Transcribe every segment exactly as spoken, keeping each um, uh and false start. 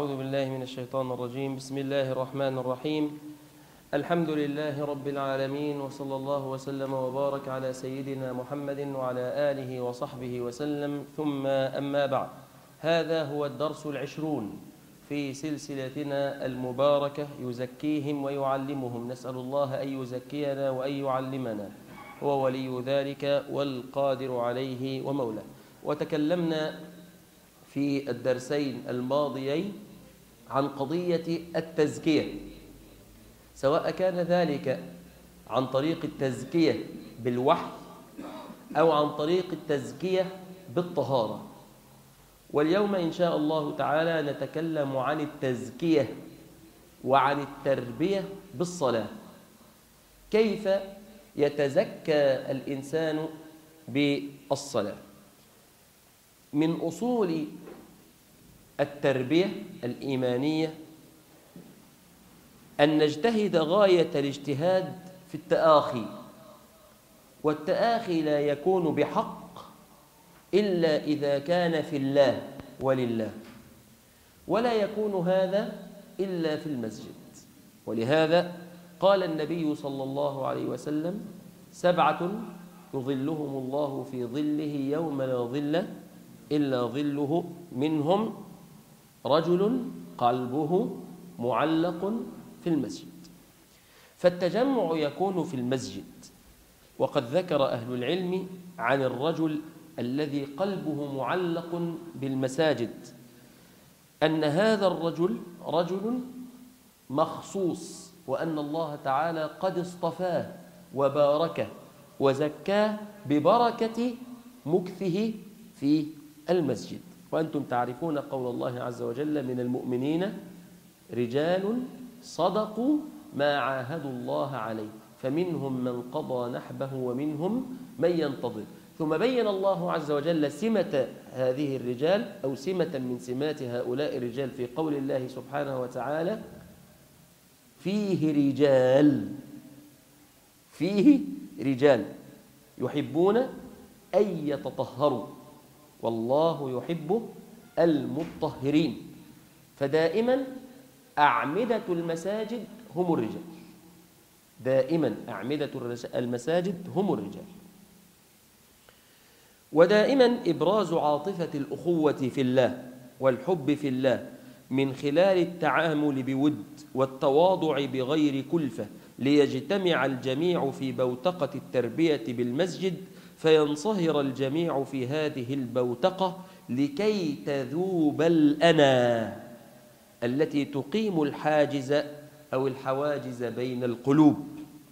أعوذ بالله من الشيطان الرجيم. بسم الله الرحمن الرحيم. الحمد لله رب العالمين، وصلى الله وسلم وبارك على سيدنا محمد وعلى آله وصحبه وسلم، ثم أما بعد. هذا هو الدرس العشرون في سلسلتنا المباركة يزكيهم ويعلمهم. نسأل الله أن يزكينا وأن يعلمنا، هو ولي ذلك والقادر عليه ومولاه. وتكلمنا في الدرسين الماضيين عن قضية التزكية، سواء كان ذلك عن طريق التزكية بالوحي أو عن طريق التزكية بالطهارة. واليوم إن شاء الله تعالى نتكلم عن التزكية وعن التربية بالصلاة. كيف يتزكى الإنسان بالصلاة؟ من أصول التربية الإيمانية أن نجتهد غاية الاجتهاد في التآخي، والتآخي لا يكون بحق إلا إذا كان في الله ولله، ولا يكون هذا إلا في المسجد. ولهذا قال النبي صلى الله عليه وسلم: سبعة يظلهم الله في ظله يوم لا ظل إلا ظله، منهم رجل قلبه معلق في المسجد. فالتجمع يكون في المسجد، وقد ذكر أهل العلم عن الرجل الذي قلبه معلق بالمساجد أن هذا الرجل رجل مخصوص، وأن الله تعالى قد اصطفاه وباركه وزكاه ببركة مكثه في المسجد. وأنتم تعرفون قول الله عز وجل: من المؤمنين رجال صدقوا ما عاهدوا الله عليه فمنهم من قضى نحبه ومنهم من ينتظر. ثم بين الله عز وجل سمة هذه الرجال أو سمة من سمات هؤلاء الرجال في قول الله سبحانه وتعالى: فيه رجال فيه رجال يحبون أن يتطهروا والله يحب المطهرين. فدائما أعمدة المساجد هم الرجال، دائما أعمدة المساجد هم الرجال. ودائما إبراز عاطفة الأخوة في الله والحب في الله من خلال التعامل بود والتواضع بغير كلفة، ليجتمع الجميع في بوتقة التربية بالمسجد، فينصهر الجميع في هذه البوتقة لكي تذوب الأنا التي تقيم الحاجز أو الحواجز بين القلوب.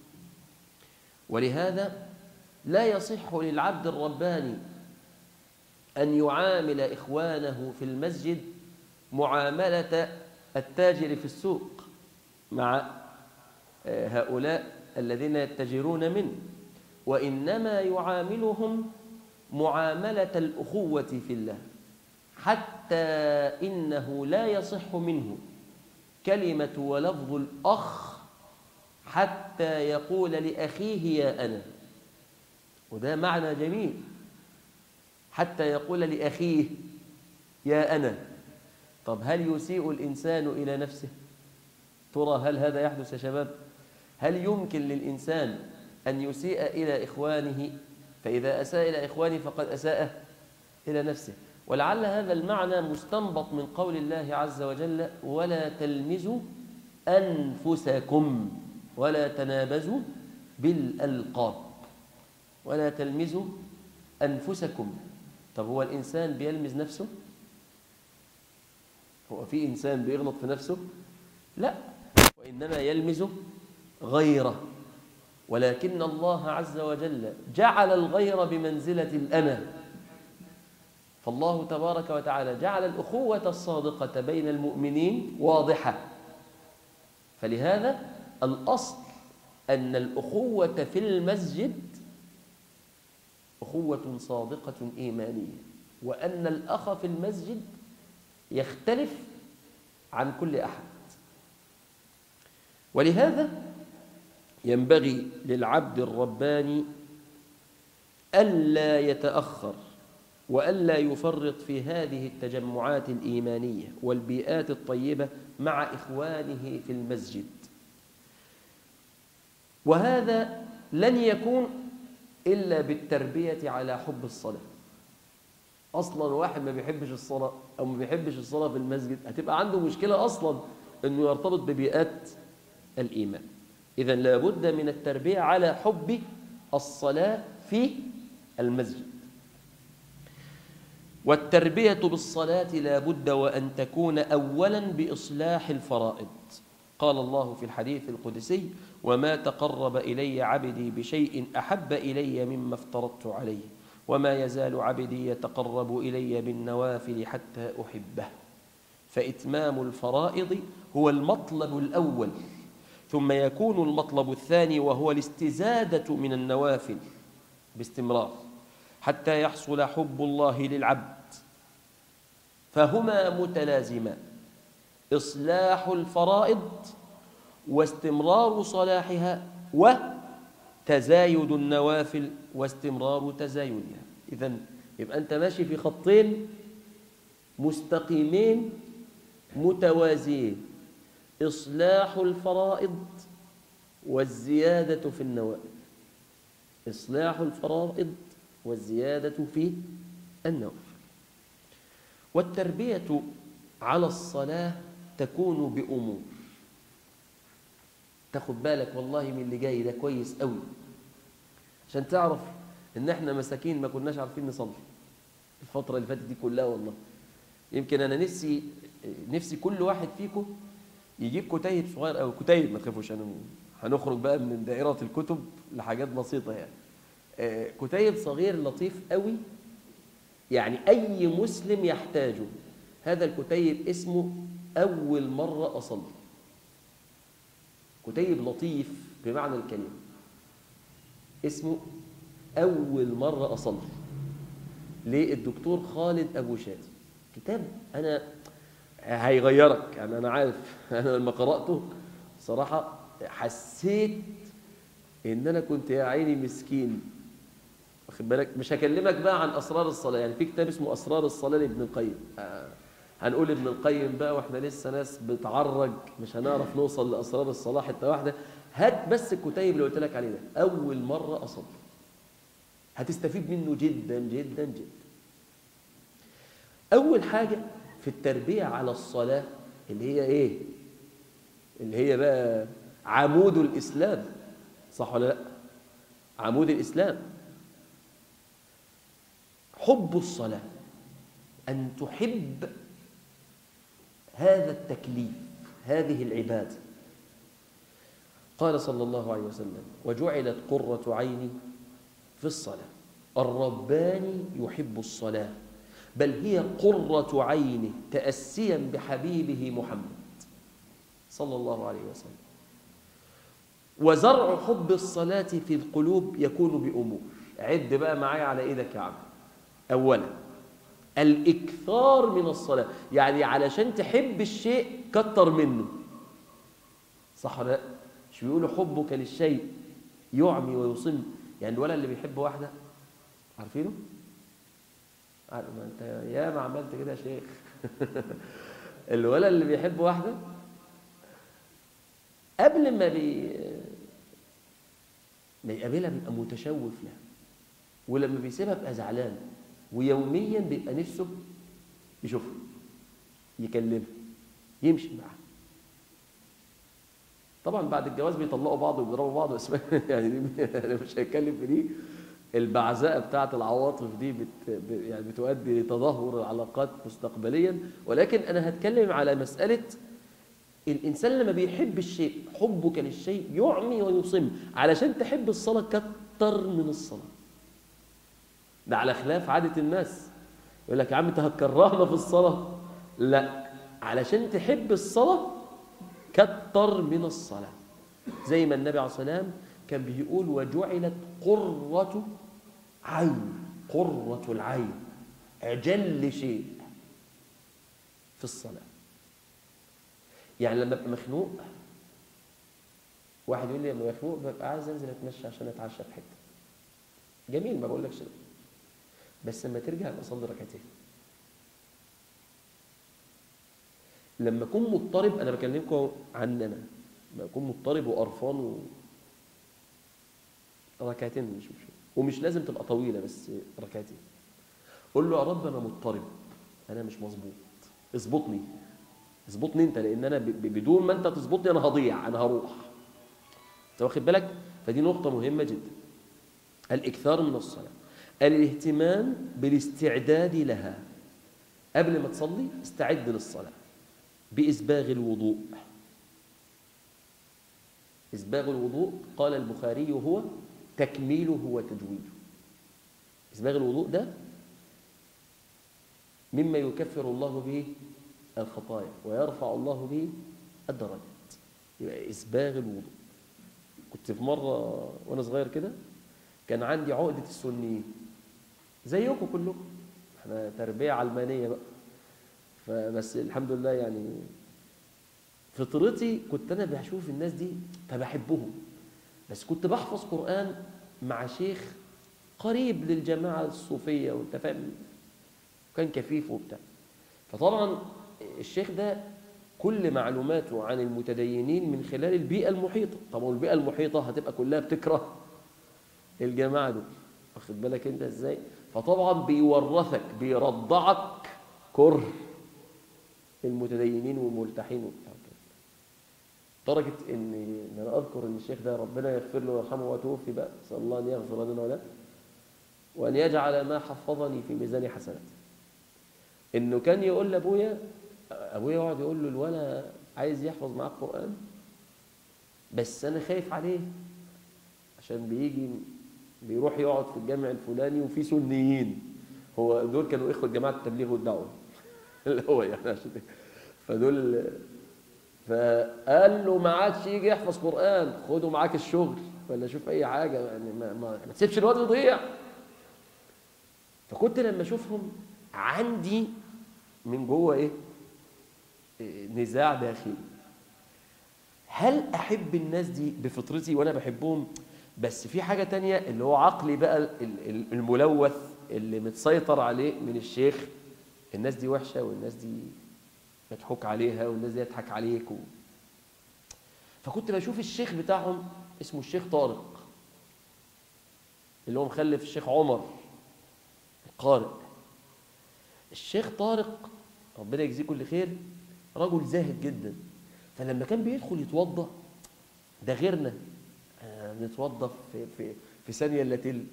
ولهذا لا يصح للعبد الرباني أن يعامل إخوانه في المسجد معاملة التاجر في السوق مع هؤلاء الذين يتجرون منه، وإنما يعاملهم معاملة الأخوة في الله، حتى إنه لا يصح منه كلمة ولفظ الأخ حتى يقول لأخيه يا أنا. وده معنى جميل، حتى يقول لأخيه يا أنا. طب هل يسيء الإنسان إلى نفسه؟ ترى هل هذا يحدث يا شباب؟ هل يمكن للإنسان أن يسيء إلى إخوانه؟ فإذا أساء إلى إخوانه فقد أساء إلى نفسه. ولعل هذا المعنى مستنبط من قول الله عز وجل: ولا تلمزوا أنفسكم ولا تنابزوا بالألقاب. ولا تلمزوا أنفسكم. طب هو الإنسان بيلمز نفسه؟ هو في إنسان بيغلط في نفسه؟ لا، وإنما يلمز غيره. ولكن الله عز وجل جعل الغير بمنزلة الأنا. فالله تبارك وتعالى جعل الأخوة الصادقة بين المؤمنين واضحة. فلهذا الأصل أن الأخوة في المسجد أخوة صادقة إيمانية، وأن الأخ في المسجد يختلف عن كل أحد. ولهذا ينبغي للعبد الرباني ألا يتأخر وألا يفرط في هذه التجمعات الإيمانية والبيئات الطيبة مع إخوانه في المسجد. وهذا لن يكون إلا بالتربية على حب الصلاة. أصلا واحد ما بيحبش الصلاة أو ما بيحبش الصلاة في المسجد هتبقى عنده مشكلة أصلا أنه يرتبط ببيئات الإيمان. إذن لابد من التربية على حب الصلاة في المسجد. والتربية بالصلاة لا بد وأن تكون أولا بإصلاح الفرائض. قال الله في الحديث القدسي: وما تقرب إلي عبدي بشيء أحب إلي مما افترضت عليه وما يزال عبدي يتقرب إلي بالنوافل حتى أحبه. فإتمام الفرائض هو المطلب الأول، ثم يكون المطلب الثاني وهو الاستزادة من النوافل باستمرار حتى يحصل حب الله للعبد. فهما متلازمان: إصلاح الفرائض واستمرار صلاحها، وتزايد النوافل واستمرار تزايدها. إذن يبقى أنت ماشي في خطين مستقيمين متوازيين: إصلاح الفرائض والزيادة في النوافل. إصلاح الفرائض والزيادة في النوافل. والتربية على الصلاة تكون بأمور. تاخد بالك والله من اللي جاي ده كويس قوي عشان تعرف ان احنا مساكين ما كناش عارفين نصلي الفترة اللي فاتت دي كلها. والله يمكن انا نفسي نفسي كل واحد فيكم يجيب كتيب صغير قوي. كتيب ما تخافوش، انا هنخرج بقى من دائرة الكتب لحاجات بسيطة يعني. كتيب صغير لطيف قوي، يعني أي مسلم يحتاجه. هذا الكتيب اسمه أول مرة أصلي. كتيب لطيف بمعنى الكلمة، اسمه أول مرة أصلي للدكتور خالد أبو شادي. كتاب أنا هيغيرك، يعني أنا عارف. أنا لما قرأته صراحة حسيت إن أنا كنت يا عيني مسكين. واخد بالك؟ مش هكلمك بقى عن أسرار الصلاة، يعني في كتاب اسمه أسرار الصلاة لابن القيم. آه هنقول ابن القيم بقى واحنا لسه ناس بتعرج، مش هنعرف نوصل لأسرار الصلاة حتى واحدة. هات بس الكتيب اللي قلت لك عليه ده، أول مرة أصلي، هتستفيد منه جدا جدا جدا. أول حاجة في التربية على الصلاة اللي هي إيه؟ اللي هي بقى عمود الإسلام، صح ولا لا؟ عمود الإسلام حب الصلاة، أن تحب هذا التكليف، هذه العبادة. قال صلى الله عليه وسلم: وجعلت قرة عيني في الصلاة. الرباني يحب الصلاة، بل هي قرة عينه تأسيا بحبيبه محمد صلى الله عليه وسلم. وزرع حب الصلاة في القلوب يكون بأمور. عد بقى معايا على إيدك يا عم. أولا الإكثار من الصلاة، يعني علشان تحب الشيء كتر منه، صح ولا لا؟ مش بيقولوا حبك للشيء يعمي ويصم؟ يعني الولد اللي بيحب واحدة، عارفينه؟ عارف ما انت يا ما عملت كده يا شيخ. الولد اللي بيحب واحدة قبل ما بي ما يقابلها بيبقى متشوف لها، ولما بيسيبها بيبقى زعلان، ويوميا بيبقى نفسه يشوفها، يكلمها، يمشي معاها. طبعا بعد الجواز بيطلقوا بعض وبيضربوا بعض، بس يعني دي انا مش هتكلم في دي. البعزاء بتاعه العواطف دي بت يعني بتؤدي لتدهور العلاقات مستقبليا. ولكن انا هتكلم على مسألة الانسان لما بيحب الشيء، حبك للشيء يعمي ويصم. علشان تحب الصلاة كتر من الصلاة. ده على خلاف عادة الناس، يقول لك يا عم انت هتكرهنا في الصلاة. لا، علشان تحب الصلاة كتر من الصلاة. زي ما النبي عليه الصلاة والسلام كان بيقول: وجعلت قرة عين. قرة العين أجل شيء في الصلاة. يعني لما ابقى مخنوق، واحد يقول لي لما مخنوق ببقى عايز انزل اتمشى عشان اتعشى في حته. جميل، ما بقولكش ده. بس لما ترجع يبقى صلي ركعتين. لما اكون مضطرب، انا بكلمكم عن انا لما اكون مضطرب وقرفان و... ركعتين مش مشكله، ومش لازم تبقى طويله، بس ركعتين. قول له يا رب انا مضطرب، انا مش مظبوط، اظبطني اظبطني انت، لان انا ب... بدون ما انت تظبطني انا هضيع، انا هروح. انت واخد بالك؟ فدي نقطه مهمه جدا. الاكثار من الصلاه، الاهتمام بالاستعداد لها. قبل ما تصلي استعد للصلاه بإسباغ الوضوء. إسباغ الوضوء قال البخاري هو تكميله وتجويده. إسباغ الوضوء ده مما يكفر الله به الخطايا ويرفع الله به الدرجات. يبقى إسباغ الوضوء. كنت في مرة وأنا صغير كده كان عندي عقدة السنيين زيكم كلكم، احنا تربية علمانية بقى، فبس الحمد لله يعني فطرتي كنت انا بشوف الناس دي فبحبهم، بس كنت بحفظ قرآن مع شيخ قريب للجماعة الصوفية وانت فاهم، كان كفيف وبتاع. فطبعا الشيخ ده كل معلوماته عن المتدينين من خلال البيئة المحيطة. طبعا البيئة المحيطة هتبقى كلها بتكره الجماعة دول، واخد بالك انت ازاي؟ فطبعا بيورثك بيرضعك كره المتدينين والملتحين وبتاع كده. درجة ان ان انا اذكر ان الشيخ ده ربنا يغفر له ويرحمه وتوفي بقى، اسال الله ان يغفر لنا وله وان يجعل ما حفظني في ميزان حسناتي. انه كان يقول لابويا، ابويا يقعد يقول له الولد عايز يحفظ معاك قرآن بس انا خايف عليه عشان بيجي بيروح يقعد في الجامع الفلاني وفي سنيين، هو دول كانوا اخوه جماعه التبليغ والدعوه اللي هو يعني عشان فدول، فقال له ما عادش يجي يحفظ قرآن، خده معاك الشغل ولا شوف اي حاجه يعني، ما, ما, ما تسيبش الواد يضيع. فكنت لما اشوفهم عندي من جوه ايه؟ نزاع داخلي، هل احب الناس دي بفطرتي وانا بحبهم، بس في حاجه تانية اللي هو عقلي بقى الملوث اللي متسيطر عليه من الشيخ، الناس دي وحشه والناس دي مضحوك عليها والناس دي يضحك عليك و... فكنت بشوف الشيخ بتاعهم اسمه الشيخ طارق اللي هو مخلف الشيخ عمر القارئ. الشيخ طارق ربنا يجزيه كل خير رجل زاهد جدا، فلما كان بيدخل يتوضا ده غيرنا، آه نتوضا في في في ثانيه الا تلت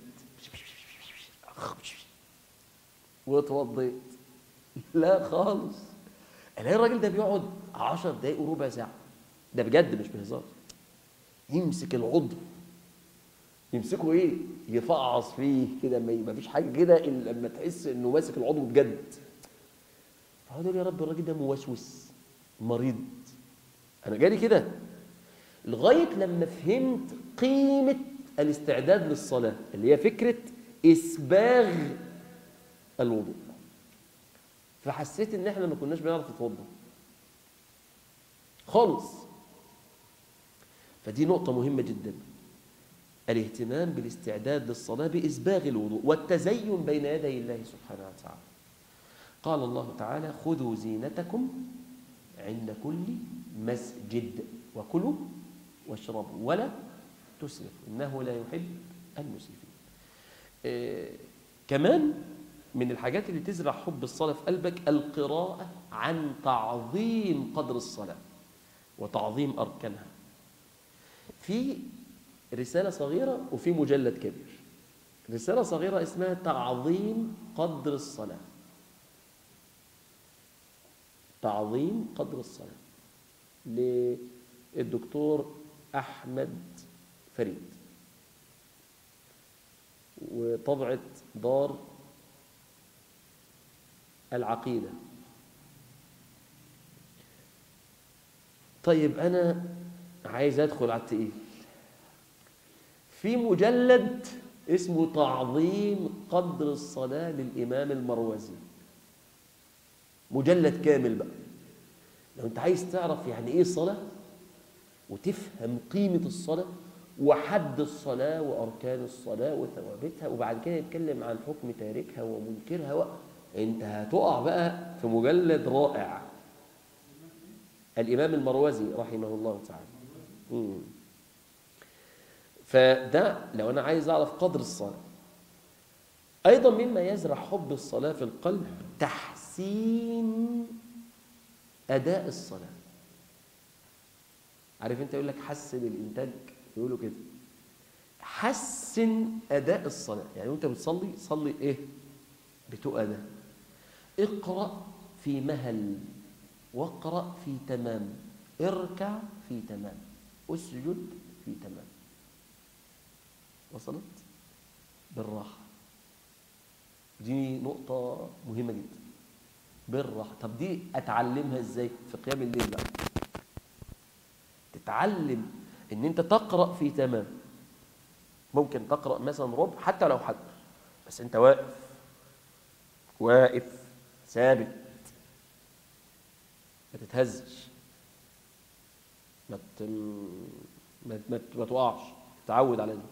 واتوضيت، لا خالص. الاقي الراجل ده بيقعد عشر دقايق وربع ساعه، ده بجد مش بهزار، يمسك العضو يمسكه ايه؟ يفعص فيه كده، ما فيش حاجه كده الا لما تحس انه ماسك العضو بجد. فقعد يا رب الراجل ده موسوس مريض. انا جالي كده لغايه لما فهمت قيمه الاستعداد للصلاه اللي هي فكره اسباغ الوضوء. فحسيت ان احنا ما كناش بنعرف نتوضا خالص. فدي نقطه مهمه جدا، الاهتمام بالاستعداد للصلاه باسباغ الوضوء والتزين بين يدي الله سبحانه وتعالى. قال الله تعالى خذوا زينتكم عند كل مسجد وكلوا واشربوا ولا تسرفوا انه لا يحب المسرفين. إيه كمان من الحاجات اللي تزرع حب الصلاة في قلبك القراءة عن تعظيم قدر الصلاة وتعظيم أركانها. في رسالة صغيرة وفي مجلد كبير. رسالة صغيرة اسمها تعظيم قدر الصلاة، تعظيم قدر الصلاة للدكتور أحمد فريد، وطبعة دار العقيدة. طيب أنا عايز أدخل على التقيل. في مجلد اسمه تعظيم قدر الصلاة للإمام المروزي، مجلد كامل بقى. لو أنت عايز تعرف يعني إيه الصلاة وتفهم قيمة الصلاة وحد الصلاة وأركان الصلاة وثوابتها، وبعد كده يتكلم عن حكم تاركها ومنكرها و... انت هتقع بقى في مجلد رائع. الإمام المروزي رحمه الله تعالى. مم. فده لو أنا عايز أعرف قدر الصلاة. أيضا مما يزرع حب الصلاة في القلب تحسين أداء الصلاة. عارف أنت يقول لك حسن الإنتاج، يقولوا كده حسن أداء الصلاة. يعني وأنت بتصلي صلي إيه؟ بتقى ده. اقرأ في مهل، واقرأ في تمام، اركع في تمام، اسجد في تمام. وصلت؟ بالراحة. دي نقطة مهمة جدا. بالراحة. طب دي أتعلمها إزاي؟ في قيام الليل بقى. تتعلم إن أنت تقرأ في تمام. ممكن تقرأ مثلا ربع حتى لو حد، بس أنت واقف واقف ثابت، ما تتهزش، ما ما ما تقعش. اتعود على دي.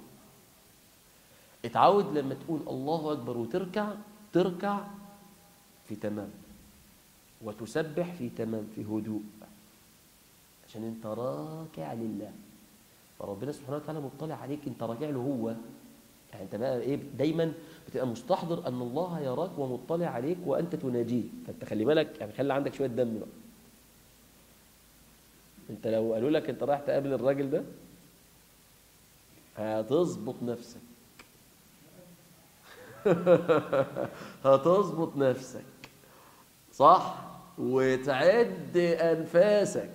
اتعود لما تقول الله أكبر وتركع تركع في تمام، وتسبح في تمام، في هدوء، عشان انت راكع لله. فربنا سبحانه وتعالى مطلع عليك، انت راجع له هو. يعني انت بقى ايه؟ دايما بتبقى مستحضر ان الله يراك ومطلع عليك وانت تناجيه. فانت خلي بالك، يعني خلي عندك شويه دم بقى. انت لو قالوا لك انت رايح تقابل الراجل ده، هتظبط نفسك. هتظبط نفسك صح، وتعد انفاسك،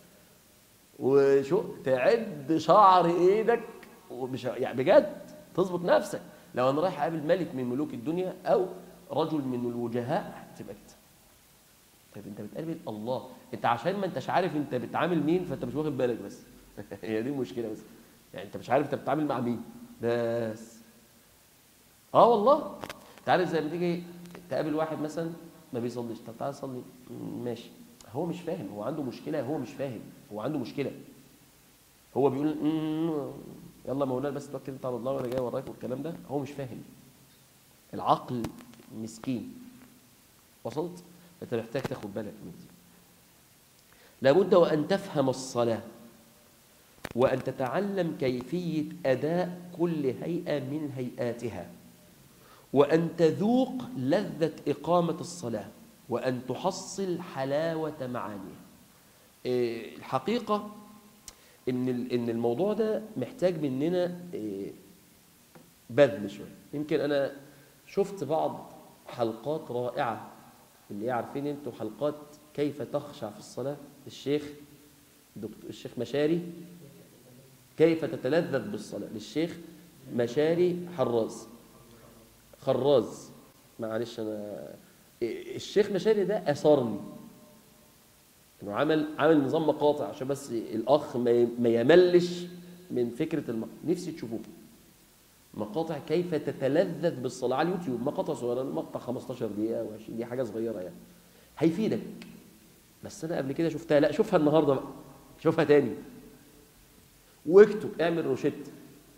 وشو تعد شعر ايدك، ومش يعني بجد تظبط نفسك. لو انا رايح اقابل ملك من ملوك الدنيا او رجل من الوجهاء تبقى كده. طيب انت بتقابل الله، انت عشان ما انتش عارف انت بتعامل مين فانت مش واخد بالك بس. هي دي المشكله بس. يعني انت مش عارف انت بتتعامل مع مين بس. اه والله. انت عارف زي ما تيجي تقابل واحد مثلا ما بيصليش، طب تعالى صلي، ماشي. هو مش فاهم، هو عنده مشكله، هو مش فاهم، هو عنده مشكله. هو بيقول يلا مولانا بس توكل انت على الله وانا جاي وراك والكلام ده، هو مش فاهم. العقل مسكين. وصلت؟ انت محتاج تاخد بالك من دي. لابد وان تفهم الصلاه، وان تتعلم كيفيه اداء كل هيئه من هيئاتها، وان تذوق لذه اقامه الصلاه، وان تحصل حلاوه معانيها. الحقيقه ان ان الموضوع ده محتاج مننا بذل شويه. يمكن انا شفت بعض حلقات رائعه، اللي هي عارفين انتوا حلقات كيف تخشع في الصلاه، الشيخ دكتور الشيخ مشاري، كيف تتلذذ بالصلاه، للشيخ مشاري حراز خراز معلش انا الشيخ مشاري ده اثرني انه عمل عمل نظام مقاطع عشان بس الاخ ما يملش من فكره المقطع. نفسي تشوفوه مقاطع كيف تتلذذ بالصلاه على اليوتيوب، مقاطع صغيره، المقطع خمستاشر دقيقه او عشرين دقيقه، حاجه صغيره يعني، هيفيدك. بس انا قبل كده شفتها، لا شوفها النهارده بقى، شوفها تاني واكتب، اعمل روشته.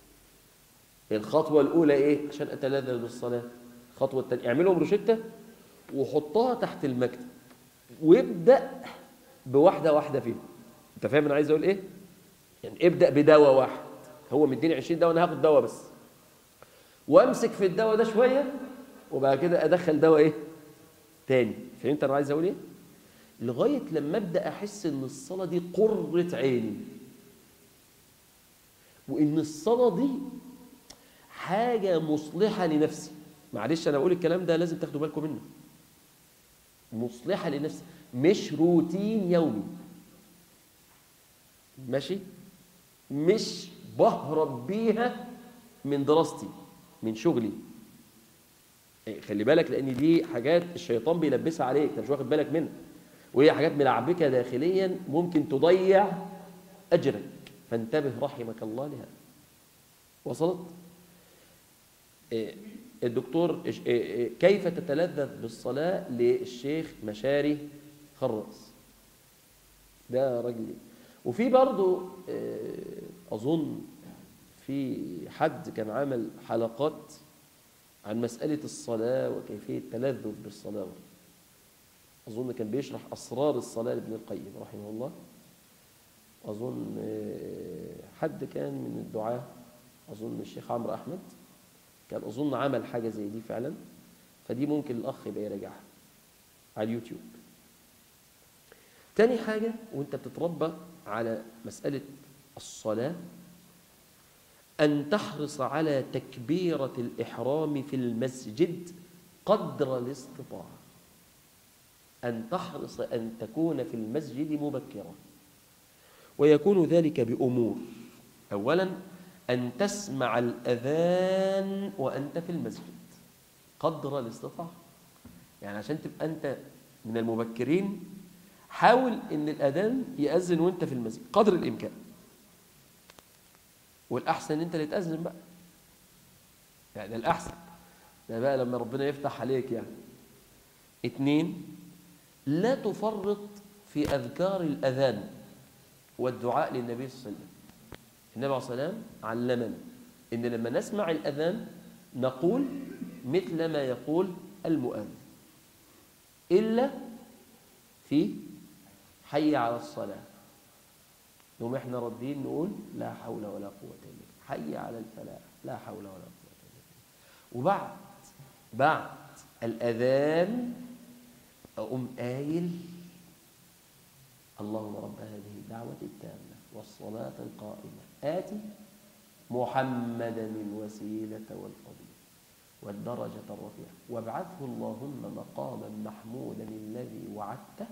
الخطوه الاولى ايه عشان اتلذذ بالصلاه؟ الخطوه الثانيه اعملهم روشته وحطها تحت المكتب، وابدا بواحده واحده فيهم. انت فاهم انا عايز اقول ايه؟ يعني ابدا بدواء واحد، هو مديني عشرين دواء، انا هاخد دواء بس، وامسك في الدواء ده شويه، وبعد كده ادخل دواء ايه تاني. فهمت انا عايز اقول ايه؟ لغايه لما ابدا احس ان الصلاه دي قره عيني، وان الصلاه دي حاجه مصلحه لنفسي. معلش انا بقول الكلام ده لازم تاخدوا بالكم منه. مصلحه لنفسي، مش روتين يومي، ماشي؟ مش بهرب بيها من دراستي، من شغلي. خلي بالك، لان دي حاجات الشيطان بيلبسها عليك انت مش واخد بالك منها، وهي حاجات ملعبكه داخليا ممكن تضيع اجرك، فانتبه رحمك الله لها. وصلت؟ الدكتور كيف تتلذذ بالصلاه للشيخ مشاري خراز، ده راجل. وفي برضه اظن في حد كان عمل حلقات عن مسألة الصلاة وكيفية التلذذ بالصلاة. أظن كان بيشرح أسرار الصلاة لابن القيم رحمه الله. أظن حد كان من الدعاة، أظن الشيخ عمرو أحمد، كان أظن عمل حاجة زي دي فعلا. فدي ممكن الأخ يبقى يراجعها على اليوتيوب. تاني حاجة، وانت بتتربى على مسألة الصلاة، أن تحرص على تكبيرة الإحرام في المسجد قدر الاستطاعة. أن تحرص أن تكون في المسجد مبكرا، ويكون ذلك بأمور. أولا، أن تسمع الأذان وأنت في المسجد قدر الاستطاعة. يعني عشان تبقى أنت من المبكرين، حاول أن الأذان يأذن وأنت في المسجد قدر الإمكان، والأحسن أنت اللي تأذن بقى، يعني الأحسن ده بقى لما ربنا يفتح عليك يعني. اتنين، لا تفرط في أذكار الأذان والدعاء للنبي صلى الله عليه وسلم. النبي عليه الصلاة والسلام علمنا إن لما نسمع الأذان نقول مثل ما يقول المؤذن، إلا في حي على الصلاة، يوم احنا ردين نقول لا حول ولا قوة إلا بالله، حي على الفلاح، لا حول ولا قوة إلا بالله. وبعد بعد الأذان أقوم قايل اللهم رب هذه الدعوة التامة والصلاة القائمة آتي محمدا الوسيلة والفضيلة والدرجة الرفيعة وابعثه اللهم مقاما محمودا الذي وعدته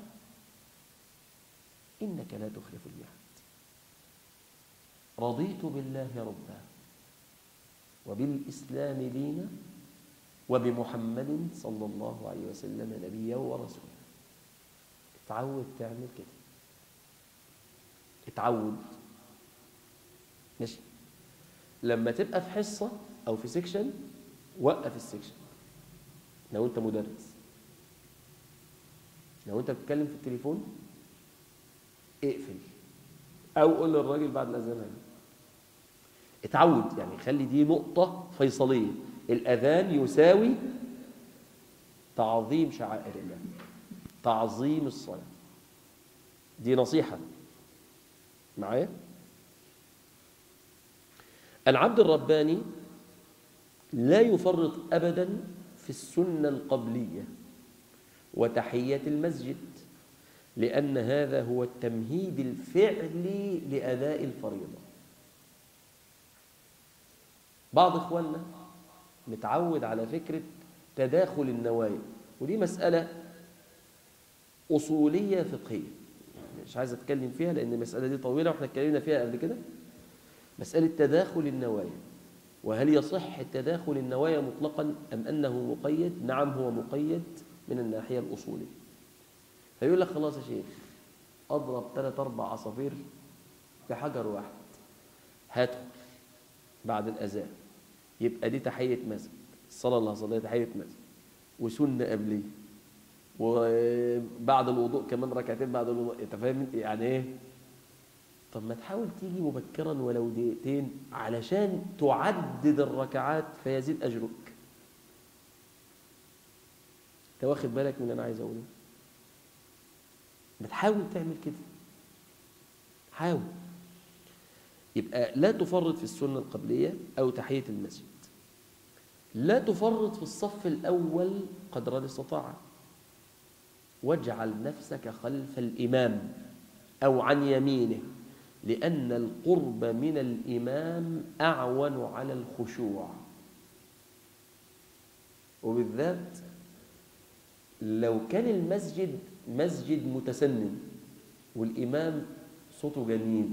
إنك لا تخلف الميعاد. رضيت بالله ربا وبالإسلام دينا وبمحمد صلى الله عليه وسلم نبيا ورسولا. اتعود تعمل كده، اتعود. ماشي؟ لما تبقى في حصة أو في سيكشن، وقف السيكشن لو أنت مدرس. لو أنت بتتكلم في التليفون اقفل، أو قول للراجل بعد الأذان. اتعود، يعني خلي دي نقطة فيصلية. الأذان يساوي تعظيم شعائر الله، تعظيم الصلاة. دي نصيحة معايا. العبد الرباني لا يفرط أبدا في السنة القبلية وتحية المسجد، لأن هذا هو التمهيد الفعلي لأداء الفريضة. بعض إخواننا متعود على فكرة تداخل النوايا، ودي مسألة أصولية فقهية مش عايز أتكلم فيها لأن المسألة دي طويلة وإحنا اتكلمنا فيها قبل كده. مسألة تداخل النوايا، وهل يصح التداخل النوايا مطلقا أم أنه مقيد؟ نعم هو مقيد من الناحية الأصولية. فيقول لك خلاص يا شيخ، أضرب ثلاث أربع عصافير بحجر واحد، هدخل بعد الأذان يبقى دي تحية مسجد، الصلاة اللي هصليها تحية مسجد وسنة قبلية، وبعد الوضوء كمان ركعتين بعد الوضوء. أنت فاهم يعني إيه؟ طب ما تحاول تيجي مبكرا ولو دقيقتين علشان تعدد الركعات فيزيد أجرك. أنت واخد بالك من اللي أنا عايز أقوله؟ بتحاول تعمل كده، حاول. يبقى لا تفرط في السنة القبلية أو تحية المسجد. لا تفرط في الصف الأول قدر الاستطاعة، واجعل نفسك خلف الإمام أو عن يمينه، لأن القرب من الإمام أعون على الخشوع. وبالذات لو كان المسجد مسجد متسنن والإمام صوته جميل،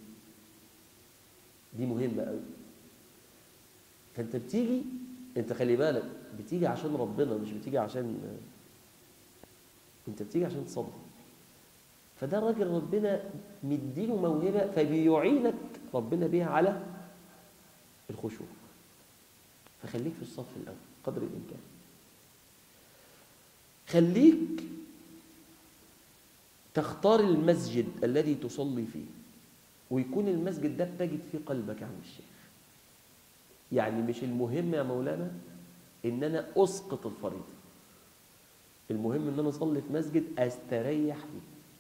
دي مهمة قوي. فأنت بتيجي، أنت خلي بالك بتيجي عشان ربنا، مش بتيجي عشان أنت بتيجي عشان تصلي. فده راجل ربنا مديله موهبة فبيعينك ربنا بيها على الخشوع. فخليك في الصف الأول قدر الإمكان. خليك تختار المسجد الذي تصلي فيه، ويكون المسجد ده بتجد فيه قلبك يا عم الشيخ. يعني مش المهم يا مولانا إن أنا أسقط الفريضة، المهم إن أنا أصلي في مسجد أستريح فيه.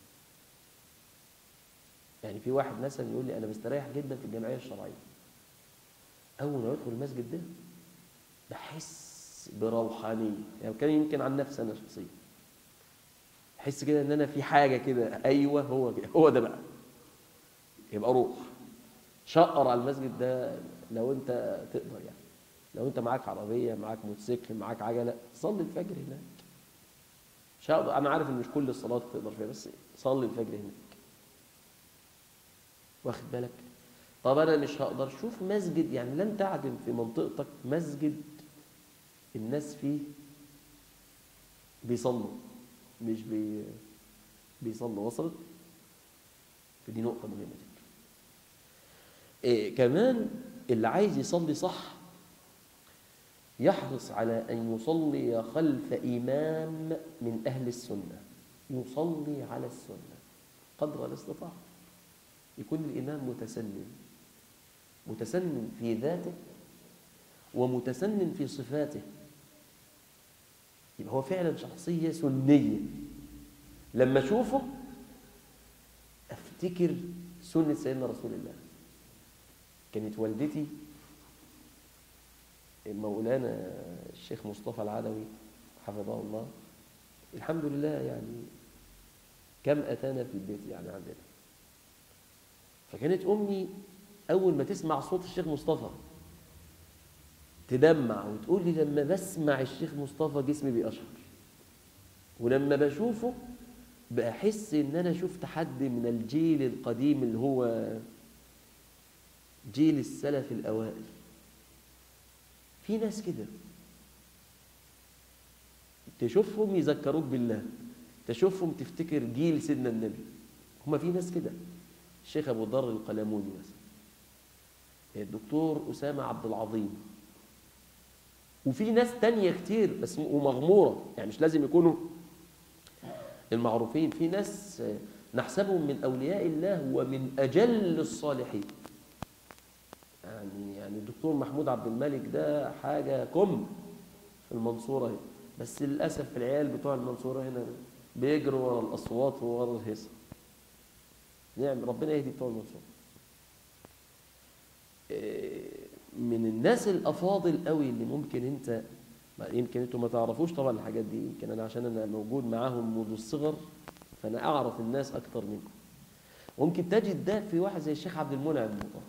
يعني في واحد مثلا يقول لي أنا بستريح جدا في الجمعية الشرعية، أول ما أدخل المسجد ده بحس بروحانية، يعني كان يمكن عن نفسي أنا شخصيا بحس كده إن أنا في حاجة كده، أيوه هو كده، هو ده بقى، يبقى روح شقر على المسجد ده لو أنت تقدر، يعني لو أنت معاك عربية، معاك موتوسيكل، معاك عجلة، صلي الفجر هناك. مش هقدر، أنا عارف إن مش كل الصلاة تقدر فيها، بس صلي الفجر هناك، واخد بالك؟ طب أنا مش هقدر، شوف مسجد، يعني لن تعدم في منطقتك مسجد الناس فيه بيصلوا، مش بي بيصلوا. وصلت؟ فدي نقطة مهمة جدا. إيه كمان اللي عايز يصلي صح يحرص على أن يصلي خلف إمام من أهل السنة، يصلي على السنة قدر الاستطاعة، يكون الإمام متسنن، متسنن في ذاته ومتسنن في صفاته، يبقى هو فعلا شخصية سنية. لما أشوفه أفتكر سنة سيدنا رسول الله. كانت والدتي مولانا الشيخ مصطفى العدوي حفظه الله، الحمد لله، يعني كم أتانا في البيت يعني عندنا. فكانت أمي أول ما تسمع صوت الشيخ مصطفى تدمع وتقول لي لما بسمع الشيخ مصطفى جسمي بيقشعر، ولما بشوفه بحس إن أنا شفت حد من الجيل القديم اللي هو جيل السلف الأوائل. في ناس كده تشوفهم يذكروك بالله، تشوفهم تفتكر جيل سيدنا النبي. هما في ناس كده، الشيخ أبو ذر القلموني مثلا، الدكتور أسامة عبد العظيم، وفي ناس تانية كتير بس ومغمورة، يعني مش لازم يكونوا المعروفين. في ناس نحسبهم من أولياء الله ومن أجل الصالحين، يعني يعني الدكتور محمود عبد الملك ده حاجة كم في المنصورة هنا، بس للأسف العيال بتوع المنصورة هنا بيجروا ورا الأصوات وورا الهيصة. نعم، ربنا يهدي بتوع المنصورة. من الناس الأفاضل قوي اللي ممكن أنت يمكن أنتوا ما تعرفوش طبعا الحاجات دي، يمكن أنا عشان أنا موجود معاهم منذ الصغر فأنا أعرف الناس أكتر منكم. ممكن تجد ده في واحد زي الشيخ عبد المنعم المطهر.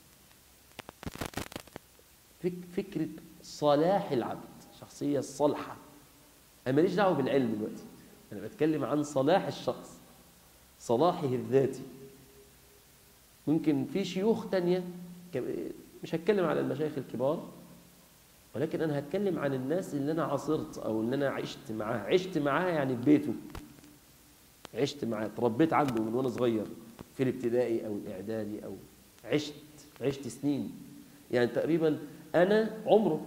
فكرة صلاح العبد، شخصية صالحة. أنا ماليش دعوة بالعلم دلوقتي، أنا بتكلم عن صلاح الشخص، صلاحه الذاتي. ممكن في شيوخ تانية، مش هتكلم على المشايخ الكبار، ولكن أنا هتكلم عن الناس اللي أنا عاصرت أو اللي أنا عشت معاه. عشت معاه يعني في بيته، عشت معاه، تربيت عنده من وأنا صغير في الابتدائي أو الإعدادي، أو عشت عشت سنين، يعني تقريبا أنا عمره،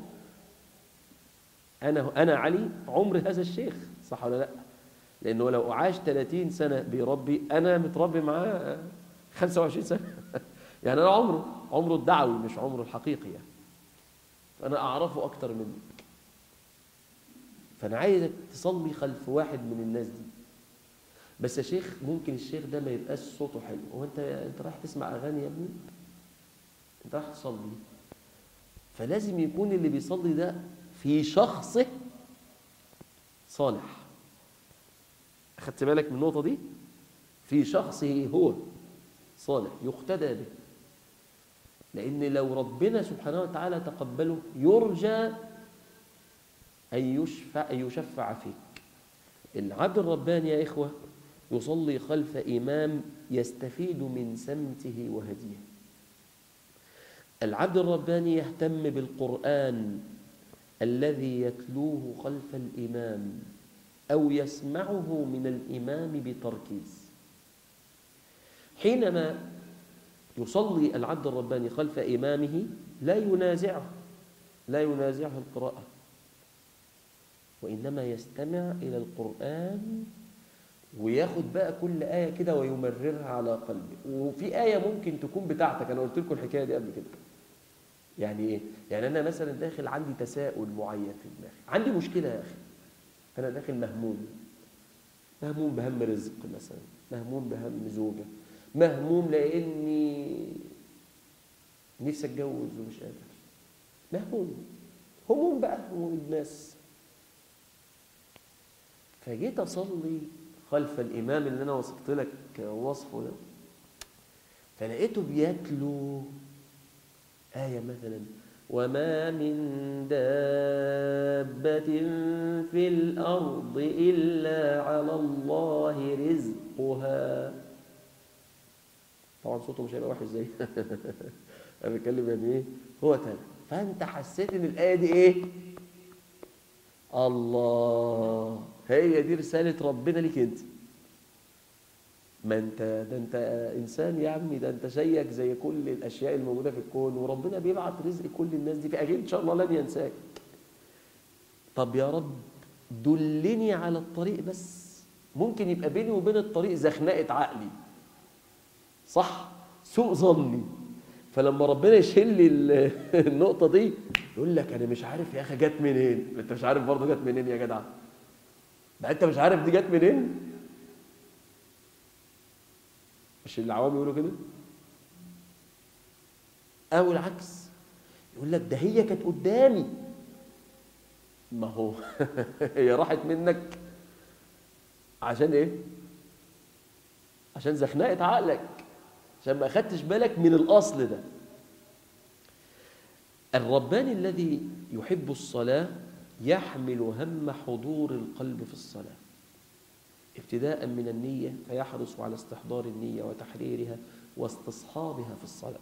أنا أنا علي عمر هذا الشيخ، صح ولا لا؟ لأنه لو عاش ثلاثين سنة بيربي، أنا متربي معاه خمسة وعشرين سنة يعني أنا عمره عمره الدعوي مش عمره الحقيقي، يعني فأنا أعرفه أكتر منك. فأنا عايزك تصلي خلف واحد من الناس دي. بس يا شيخ ممكن الشيخ ده ما يبقاش صوته حلو، هو أنت أنت رايح تسمع أغاني يا ابني؟ أنت رايح تصلي، فلازم يكون اللي بيصلي ده في شخصه صالح. أخدت بالك من النقطة دي؟ في شخصه هو صالح يقتدى به، لأن لو ربنا سبحانه وتعالى تقبله يرجى أن يشفع, أن يشفع فيك. العبد الرباني يا إخوة يصلي خلف إمام يستفيد من سمته وهديه. العبد الرباني يهتم بالقرآن الذي يتلوه خلف الإمام أو يسمعه من الإمام بتركيز. حينما يصلي العبد الرباني خلف إمامه لا ينازعه لا ينازعه القراءة، وإنما يستمع إلى القرآن وياخد بقى كل آية كده ويمررها على قلبه. وفي آية ممكن تكون بتاعتك، أنا قلت لكم الحكاية دي قبل كده، يعني ايه؟ يعني انا مثلا داخل عندي تساؤل معين في دماغي، عندي مشكله يا اخي، انا داخل مهموم، مهموم بهم رزق مثلا، مهموم بهم زوجه، مهموم لاني نفسي اتجوز ومش قادر، مهموم، هموم بقى، هموم الناس. فجيت اصلي خلف الامام اللي انا وصفت لك وصفه ده، فلقيته بيتلو آية مثلا: وما من دابة في الأرض إلا على الله رزقها. طبعا صوته مش هيبقى وحش زي أنا بتكلم يعني إيه هو تاني. فأنت حسيت إن الآية دي إيه؟ الله، هي دي رسالة ربنا ليك أنت. ما انت ده انت انسان يا عمي، ده انت زيك زي كل الاشياء الموجوده في الكون، وربنا بيبعت رزق كل الناس دي، فاكيد ان شاء الله لن ينساك. طب يا رب دلني على الطريق بس. ممكن يبقى بيني وبين الطريق زخنقه عقلي، صح، سوء ظني، فلما ربنا يشيل لي النقطه دي يقول لك انا مش عارف يا اخي جت منين. انت مش عارف برضه جت منين يا جدع؟ ده انت مش عارف دي جت منين؟ مش العوام يقولوا كده؟ او العكس، يقول لك ده هي كانت قدامي. ما هو هي راحت منك عشان ايه؟ عشان زخنقت عقلك، عشان ما اخدتش بالك من الاصل ده. الرباني الذي يحب الصلاة يحمل هم حضور القلب في الصلاة ابتداء من النية، فيحرص على استحضار النية وتحريرها واستصحابها في الصلاة.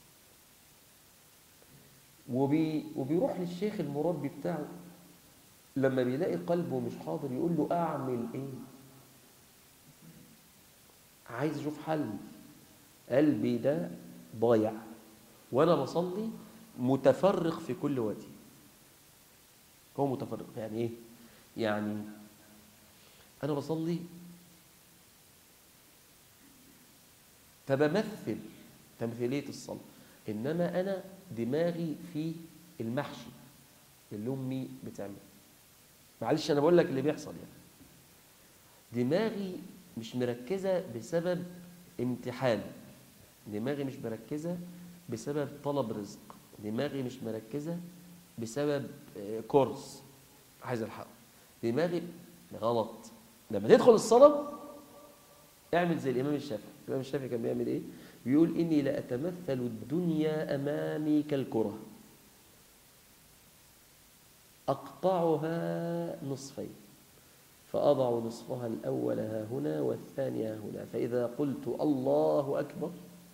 وبي وبيروح للشيخ المربي بتاعه لما بيلاقي قلبه مش حاضر، يقول له أعمل إيه؟ عايز أشوف حل، قلبي ده ضايع وأنا بصلي متفرق في كل وادي. هو متفرق يعني إيه؟ يعني أنا بصلي فبمثل تمثيلية الصلاة، إنما أنا دماغي في المحشي اللي أمي بتعمل. معلش أنا بقول لك اللي بيحصل، يعني دماغي مش مركزة بسبب امتحان، دماغي مش مركزة بسبب طلب رزق، دماغي مش مركزة بسبب كورس عايز الحق، دماغي غلط. لما تدخل الصلاة اعمل زي الإمام الشافعي. الإمام الشافعي كان بيعمل إيه؟ بيقول إني لأتمثل الدنيا أمامي كالكرة أقطعها نصفين فأضع نصفها الأول ها هنا والثاني ها هنا، فإذا قلت الله أكبر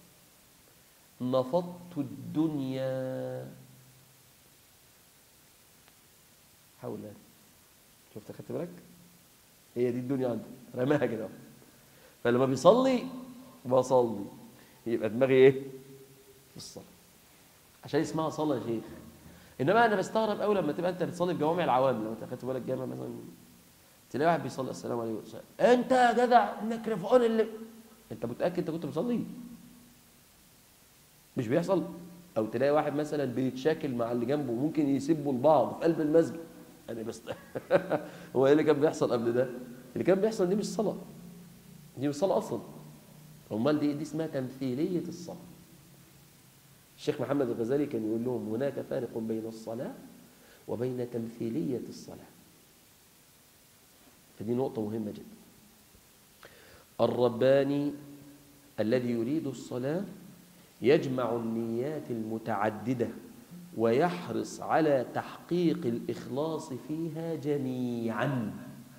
نفضت الدنيا حولها. شفت خدت بالك؟ هي دي الدنيا عنده، رماها كده. فلما بيصلي بصلي يبقى دماغي ايه؟ في الصلاة، عشان اسمها صلاة يا شيخ. انما انا بستغرب قوي لما تبقى انت بتصلي في جوامع العوام. لو انت خدت بالك جامع مثلا تلاقي واحد بيصلي السلام عليكم وسلم. انت يا جدع الميكروفون اللي انت متاكد انت كنت بتصلي؟ مش بيحصل؟ او تلاقي واحد مثلا بيتشاكل مع اللي جنبه، ممكن يسبوا لبعض في قلب المسجد. انا بس هو ايه اللي كان بيحصل قبل ده؟ اللي كان بيحصل دي مش صلاه، دي مش صلاه اصلا. امال دي دي اسمها تمثيليه الصلاه. الشيخ محمد الغزالي كان يقول لهم هناك فارق بين الصلاه وبين تمثيليه الصلاه. فدي نقطه مهمه جدا. الرباني الذي يريد الصلاه يجمع النيات المتعدده ويحرص على تحقيق الإخلاص فيها جميعا.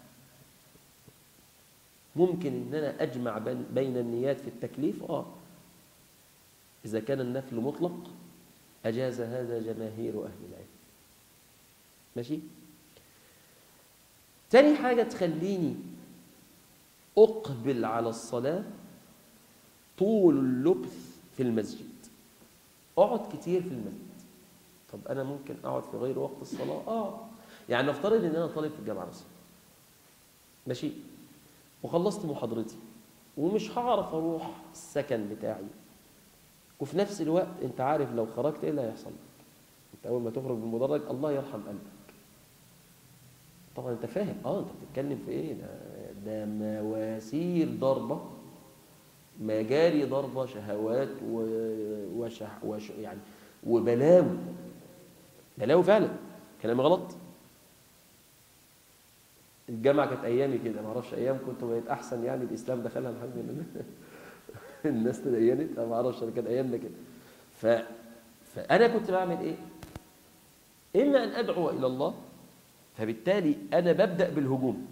ممكن ان انا اجمع بين النيات في التكليف، اه اذا كان النفل مطلق اجاز هذا جماهير اهل العلم. ماشي. تاني حاجه تخليني اقبل على الصلاه طول اللبث في المسجد. اقعد كتير في المسجد. طب انا ممكن اقعد في غير وقت الصلاه؟ اه يعني نفترض ان انا طالب في الجامعه مثلا، ماشي، وخلصت محاضرتي ومش هعرف اروح السكن بتاعي، وفي نفس الوقت انت عارف لو خرجت ايه اللي هيحصل لك؟ انت اول ما تخرج من المدرج الله يرحم قلبك. طبعا انت فاهم، اه انت بتتكلم في ايه، ده, ده مواسير ضربه، مجاري ضربه، شهوات و... وشح... وش... يعني وبلاوي، بلاوي فعلا، كلامي غلط. الجامعه كانت ايامي كده، ما اعرفش ايام كنت بقيت احسن يعني، الاسلام دخلها الحمد لله الناس تدينت، انا ما اعرفش، انا كان ايامنا كده. ف... فانا كنت بعمل ايه؟ اما ان ادعو الى الله، فبالتالي انا ببدا بالهجوم،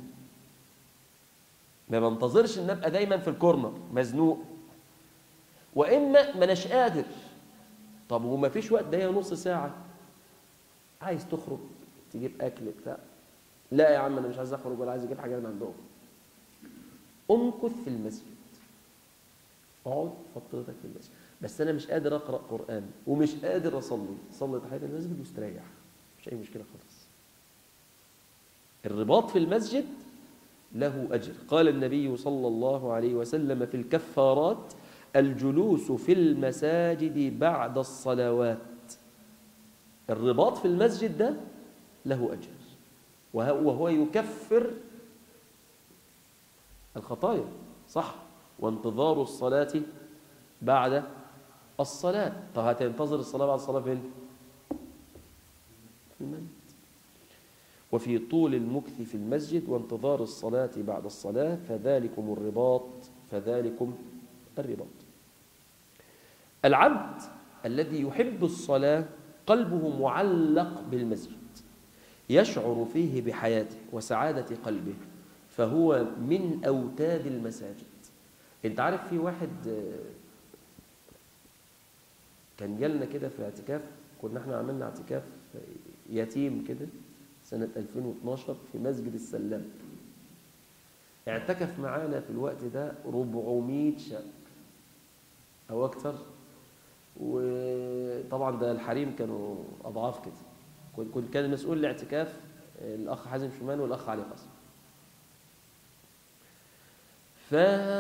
ما بنتظرش ان ابقى دايما في الكورنر مزنوق، واما ما اناش قادر. طب وما فيش وقت، ده هي نص ساعه، عايز تخرج تجيب اكل بتاع، لا يا عم انا مش عايز اخرج ولا عايز اجيب حاجه من عندهم، امكث في المسجد، اقعد فترتك في المسجد. بس انا مش قادر اقرا قران ومش قادر اصلي، صلي تحيه المسجد واستريح، مش اي مشكله خالص. الرباط في المسجد له أجر. قال النبي صلى الله عليه وسلم في الكفارات: الجلوس في المساجد بعد الصلوات. الرباط في المسجد ده له أجر، وهو يكفر الخطايا، صح؟ وانتظار الصلاة بعد الصلاة. طب هتنتظر الصلاة بعد الصلاة فين؟ في المسجد. وفي طول المكث في المسجد وانتظار الصلاة بعد الصلاة فذلكم الرباط، فذلكم الرباط. العبد الذي يحب الصلاة قلبه معلق بالمسجد، يشعر فيه بحياته وسعادة قلبه، فهو من أوتاد المساجد. انت عارف في واحد كان جالنا كده في اعتكاف، كنا احنا عملنا اعتكاف يتيم كده سنة ألفين واثناشر في مسجد السلام. اعتكف معانا في الوقت ده أربعمائة شاب أو أكثر، وطبعا ده الحريم كانوا أضعاف كده. كنت كان مسؤول الاعتكاف الأخ حازم شومان والأخ علي قاسم. ف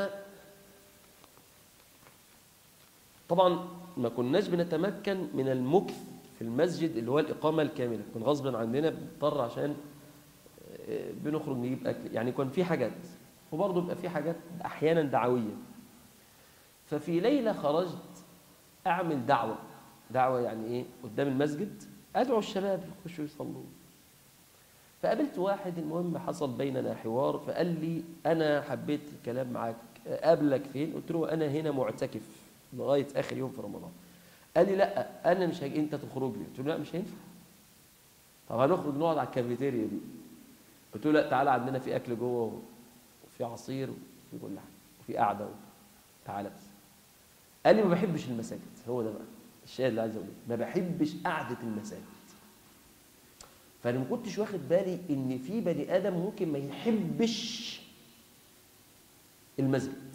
طبعا ما كناش بنتمكن من المكث في المسجد اللي هو الإقامة الكاملة، كنا غصبا عننا بنضطر عشان بنخرج نجيب أكل، يعني كان في حاجات، وبرضه بيبقى في حاجات أحيانا دعوية. ففي ليلة خرجت أعمل دعوة، دعوة يعني إيه؟ قدام المسجد أدعو الشباب يخشوا يصلوا. فقابلت واحد، المهم حصل بيننا حوار، فقال لي أنا حبيت الكلام معاك، قابلك فين؟ قلت له أنا هنا معتكف لغاية آخر يوم في رمضان. قال لي لا أنا مش هاجي، أنت تخرج لي. قلت له لا مش هينفع. طب هنخرج نقعد على الكافيتيريا دي. قلت له لا تعالى عندنا في أكل جوه وفي عصير وفي كل حاجة وفي قعدة، تعالى بس. قال لي ما بحبش المساجد، هو ده بقى الشيء اللي عايز اقوله، ما بحبش قعدة المساجد. فأنا ما كنتش واخد بالي إن في بني آدم ممكن ما يحبش المسجد.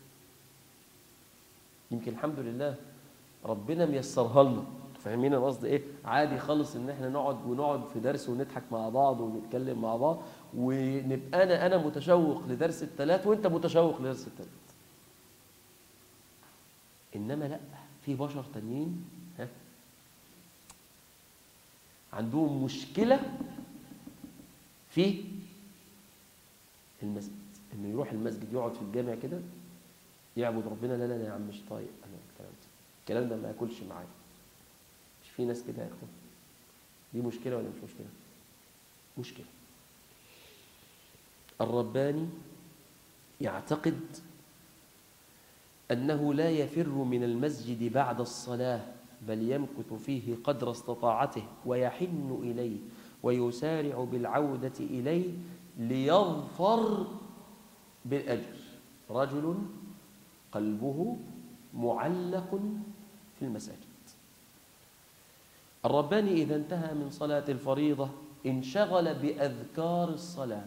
يمكن الحمد لله ربنا ميسرها لنا، فاهمين انا قصدي ايه؟ عادي خالص ان احنا نقعد ونقعد في درس ونضحك مع بعض ونتكلم مع بعض، ونبقى انا انا متشوق لدرس الثلاث وانت متشوق لدرس الثلاث. انما لا، في بشر تانيين ها عندهم مشكله في المسجد، انه يروح المسجد يقعد في الجامع كده يعبد ربنا. لا لا لا يا عم مش طايق انا الكلام ده، الكلام ده ما ياكلش معايا. مش في ناس كده يا اخوان؟ دي مشكله ولا مش مشكله؟ مشكله. الرباني يعتقد أنه لا يفر من المسجد بعد الصلاة، بل يمكث فيه قدر استطاعته ويحن إليه ويسارع بالعودة إليه ليظفر بالأجر. رجل قلبه معلق في المساجد. الرباني إذا انتهى من صلاة الفريضة انشغل بأذكار الصلاة،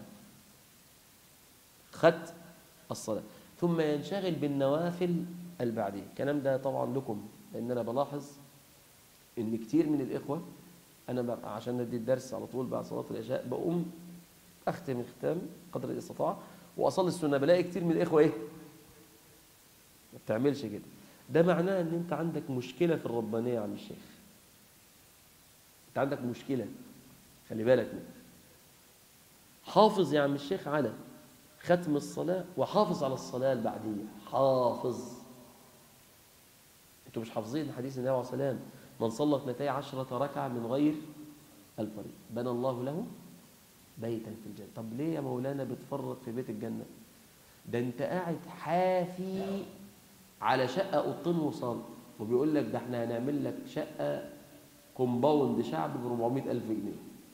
ختم الصلاة، ثم ينشغل بالنوافل البعدية. الكلام ده طبعا لكم، لأن أنا بلاحظ إن كتير من الإخوة، أنا عشان ندي الدرس على طول بعد صلاة العشاء بقوم أختم الختام قدر الاستطاعة وأصلي السنة، بلاقي كتير من الإخوة إيه؟ ما بتعملش كده. ده معناه إن أنت عندك مشكلة في الربانية يا عم الشيخ. عندك مشكلة، خلي بالك منه. حافظ يا عم الشيخ على ختم الصلاة، وحافظ على الصلاة البعدية. حافظ. انتوا مش حافظين حديث النبي عليه الصلاة والسلام: من صلى اثنتي عشرة ركعة من غير الفريضة بنى الله له بيتا في الجنة. طب ليه يا مولانا بتفرط في بيت الجنة؟ ده انت قاعد حافي على شقة اوضتين وصالة، وبيقول لك ده احنا هنعمل لك شقة كومباوند شعبي ب أربعمائة ألف جنيه.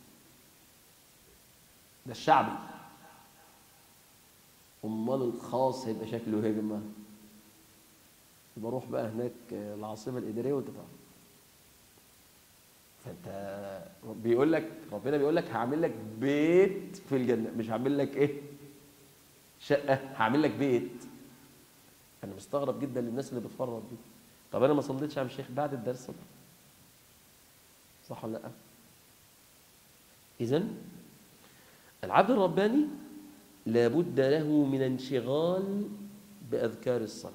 ده الشعبي. امال الخاص هيبقى شكله ايه يا جماعه؟ يبقى روح بقى هناك العاصمه الاداريه وانت تعرف. فانت بيقول لك، ربنا بيقول لك هعمل لك بيت في الجنه، مش هعمل لك ايه؟ شقه، هعمل لك بيت. انا مستغرب جدا للناس اللي بتفرط دي. طب انا ما صليتش يا عم الشيخ بعد الدرس صلي، صح ولا لا؟ اذا العبد الرباني لابد له من انشغال بأذكار الصلاة.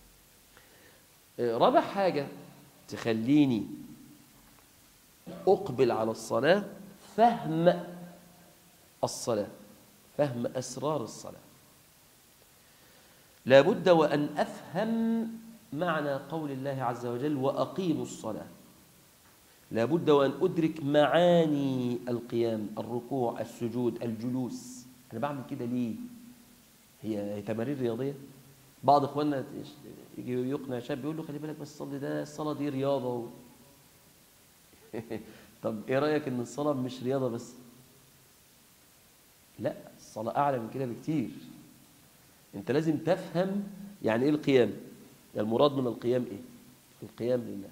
رابع حاجة تخليني أقبل على الصلاة: فهم الصلاة، فهم أسرار الصلاة. لابد وأن أفهم معنى قول الله عز وجل: وأقيموا الصلاة. لابد وأن أدرك معاني القيام، الركوع، السجود، الجلوس. أنا بعمل كده ليه؟ هي تمارين رياضية؟ بعض إخواننا يجي يقنع شاب يقول له خلي بالك بس الصلاة ده الصلاة دي رياضة و... طب إيه رأيك إن الصلاة مش رياضة بس؟ لا، الصلاة أعلى من كده بكتير. أنت لازم تفهم يعني إيه القيام. يعني المراد من القيام إيه؟ القيام لله،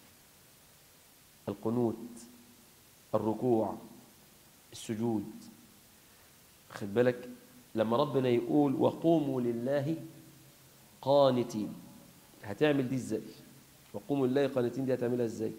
القنوت، الركوع، السجود. خد بالك لما ربنا يقول وقوموا لله قانتين، هتعمل دي ازاي؟ وقوموا لله قانتين دي هتعملها ازاي؟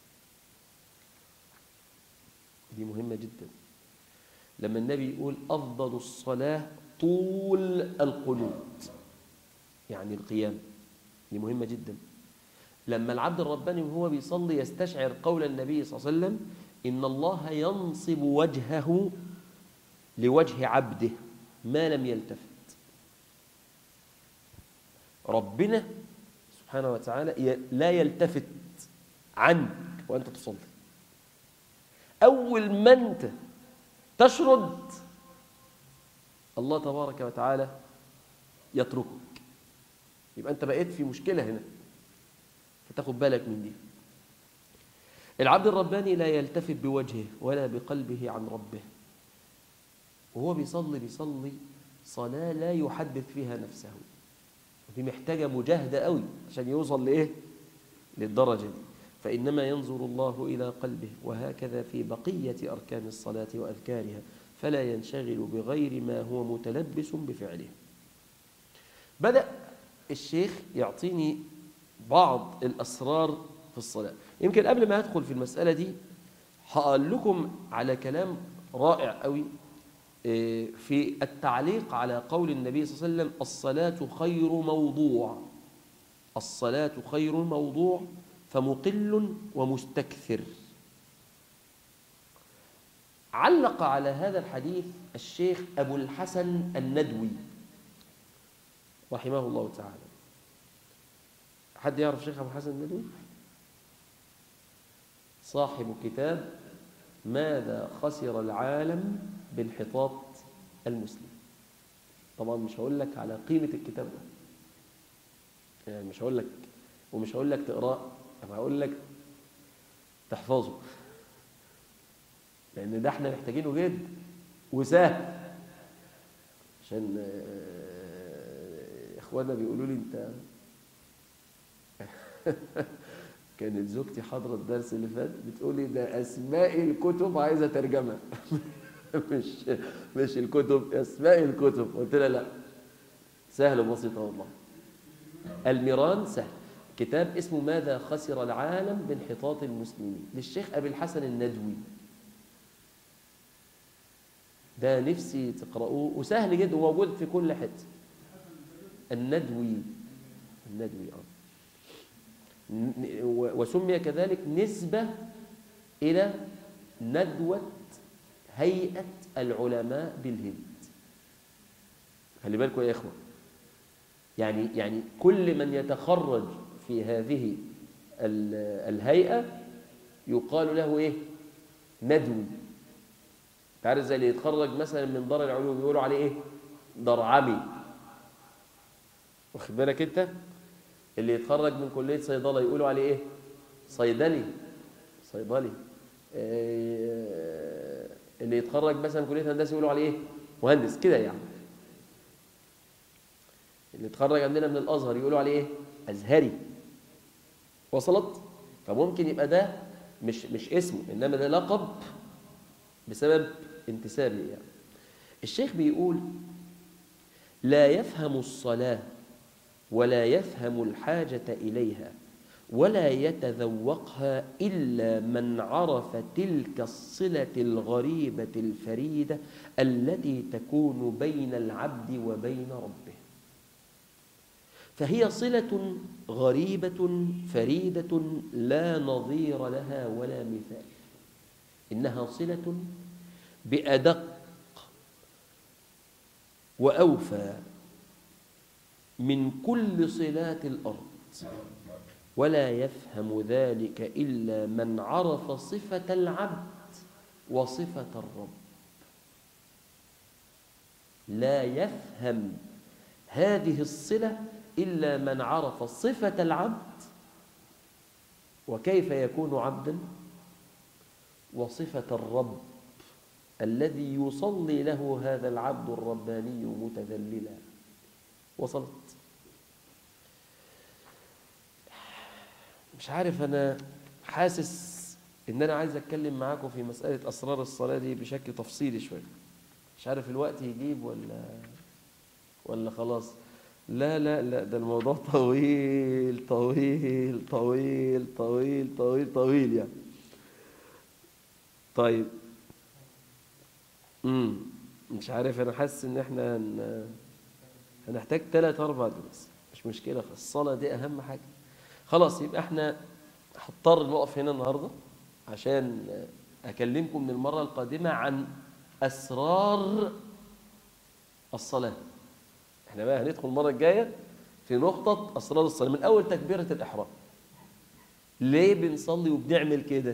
دي مهمة جدا. لما النبي يقول أفضل الصلاة طول القنوت، يعني القيام، دي مهمة جدا. لما العبد الرباني وهو بيصلي يستشعر قول النبي صلى الله عليه وسلم: إن الله ينصب وجهه لوجه عبده ما لم يلتفت. ربنا سبحانه وتعالى لا يلتفت عنك وأنت تصلي. أول ما أنت تشرد الله تبارك وتعالى يتركك. يبقى أنت بقيت في مشكلة هنا، فتاخد بالك من دي. العبد الرباني لا يلتفت بوجهه ولا بقلبه عن ربه، وهو بيصلي بيصلي صلاة لا يحدث فيها نفسه. ودي محتاجة مجاهدة قوي عشان يوصل لإيه؟ للدرجة دي. فإنما ينظر الله إلى قلبه، وهكذا في بقية أركان الصلاة وأذكارها، فلا ينشغل بغير ما هو متلبس بفعله. بدأ الشيخ يعطيني بعض الأسرار في الصلاة. يمكن قبل ما أدخل في المسألة دي هقول لكم على كلام رائع قوي في التعليق على قول النبي صلى الله عليه وسلم: الصلاة خير موضوع، الصلاة خير موضوع فمقل ومستكثر. علق على هذا الحديث الشيخ أبو الحسن الندوي رحمه الله تعالى. حد يعرف الشيخ أبو الحسن الندوي؟ صاحب كتاب ماذا خسر العالم بانحطاط المسلم. طبعا مش هقول لك على قيمة الكتاب ده، يعني مش هقول لك ومش هقول لك تقراه، انا هقول لك تحفظه، لان ده احنا محتاجينه جدا وسهل. عشان اخواننا بيقولوا لي انت كانت زوجتي حاضره الدرس اللي فات بتقول لي ده اسماء الكتب عايزه ترجمه مش مش الكتب، اسماء الكتب. قلت لها لا، سهل وبسيطه والله. الميران سهل. كتاب اسمه ماذا خسر العالم بانحطاط المسلمين للشيخ أبي الحسن الندوي. ده نفسي تقرأوه وسهل جدا وموجود في كل حتة. الندوي الندوي اه وسمي كذلك نسبة إلى ندوة هيئة العلماء بالهند. خلي بالكم يا إخوة، يعني يعني كل من يتخرج في هذه الهيئة يقال له إيه؟ ندوي. تعرف زي اللي يتخرج مثلا من دار العلوم يقولوا عليه إيه؟ درعمي. واخد بالك أنت؟ اللي يتخرج من كلية صيدلة يقولوا عليه إيه؟ صيدلي صيدلي. إيه اللي يتخرج مثلا من كلية هندسة يقولوا عليه إيه؟ مهندس كده يعني. اللي يتخرج عندنا من الأزهر يقولوا عليه إيه؟ أزهري. وصلت؟ فممكن يبقى ده مش مش اسمه، إنما ده لقب بسبب انتسابه يعني. الشيخ بيقول: لا يفهم الصلاة ولا يفهم الحاجة إليها ولا يتذوقها إلا من عرف تلك الصلة الغريبة الفريدة التي تكون بين العبد وبين ربه. فهي صلة غريبة فريدة لا نظير لها ولا مثال. إنها صلة بأدق وأوفى من كل صلات الأرض، ولا يفهم ذلك إلا من عرف صفة العبد وصفة الرب. لا يفهم هذه الصلة إلا من عرف صفة العبد وكيف يكون عبدا، وصفة الرب الذي يصلي له هذا العبد الرباني متذللا. وصلت؟ مش عارف، أنا حاسس إن أنا عايز أتكلم معاكم في مسألة أسرار الصلاة دي بشكل تفصيلي شوية. مش عارف الوقت يجيب ولا ولا خلاص. لا لا لا، ده الموضوع طويل طويل طويل طويل طويل طويل يعني. طيب امم مش عارف، أنا حاسس إن إحنا هن... هنحتاج ثلاث أربع دروس. مش مشكلة، الصلاة دي أهم حاجة. خلاص، يبقى إحنا هضطر نقف هنا النهاردة عشان أكلمكم من المرة القادمة عن أسرار الصلاة. إحنا بقى هندخل المرة الجاية في نقطة أسرار الصلاة من أول تكبيرة الإحرام. ليه بنصلي وبنعمل كده؟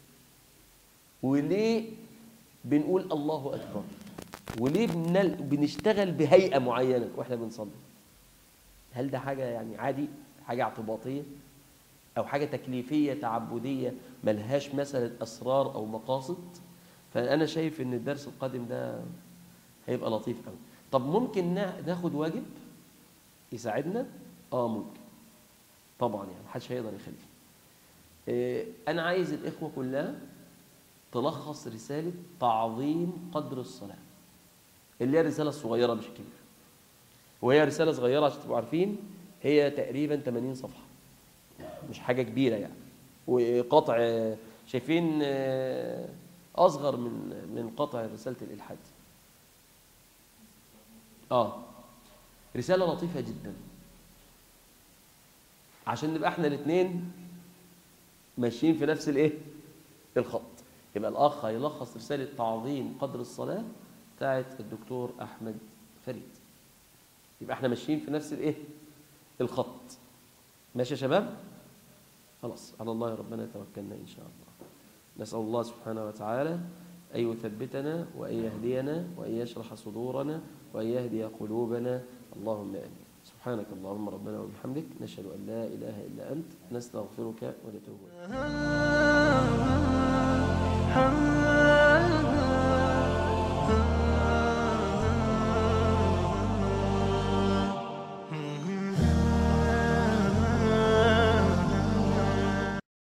وليه بنقول الله أكبر؟ وليه بنل... بنشتغل بهيئة معينة وإحنا بنصلي؟ هل ده حاجة يعني عادي، حاجة اعتباطية، أو حاجة تكليفية تعبدية ملهاش مثلا أسرار أو مقاصد؟ فأنا شايف إن الدرس القادم ده هيبقى لطيف قوي. طب ممكن ناخد واجب يساعدنا؟ آه ممكن طبعا، يعني محدش هيقدر يخليه. إيه، أنا عايز الإخوة كلها تلخص رسالة تعظيم قدر الصلاة، اللي هي رسالة صغيرة مش كبيرة. وهي رسالة صغيرة عشان تبقوا عارفين، هي تقريبا ثمانين صفحة، مش حاجة كبيرة يعني. وقطع شايفين أصغر من من قطع رسالة الإلحاد. آه رسالة لطيفة جدا عشان نبقى احنا الاثنين ماشيين في نفس الايه الخط. يبقى الأخ هيلخص رسالة تعظيم قدر الصلاة بتاعت الدكتور أحمد فريد، يبقى احنا ماشيين في نفس الايه الخط. ماشي يا شباب؟ خلاص، على الله ربنا توكلنا إن شاء الله. نسأل الله سبحانه وتعالى أن يثبتنا وأن يهدينا وأن يشرح صدورنا وأن يهدي قلوبنا، اللهم آمين. سبحانك اللهم ربنا وبحمدك، نشهد أن لا إله إلا أنت، نستغفرك ونتوب إليك.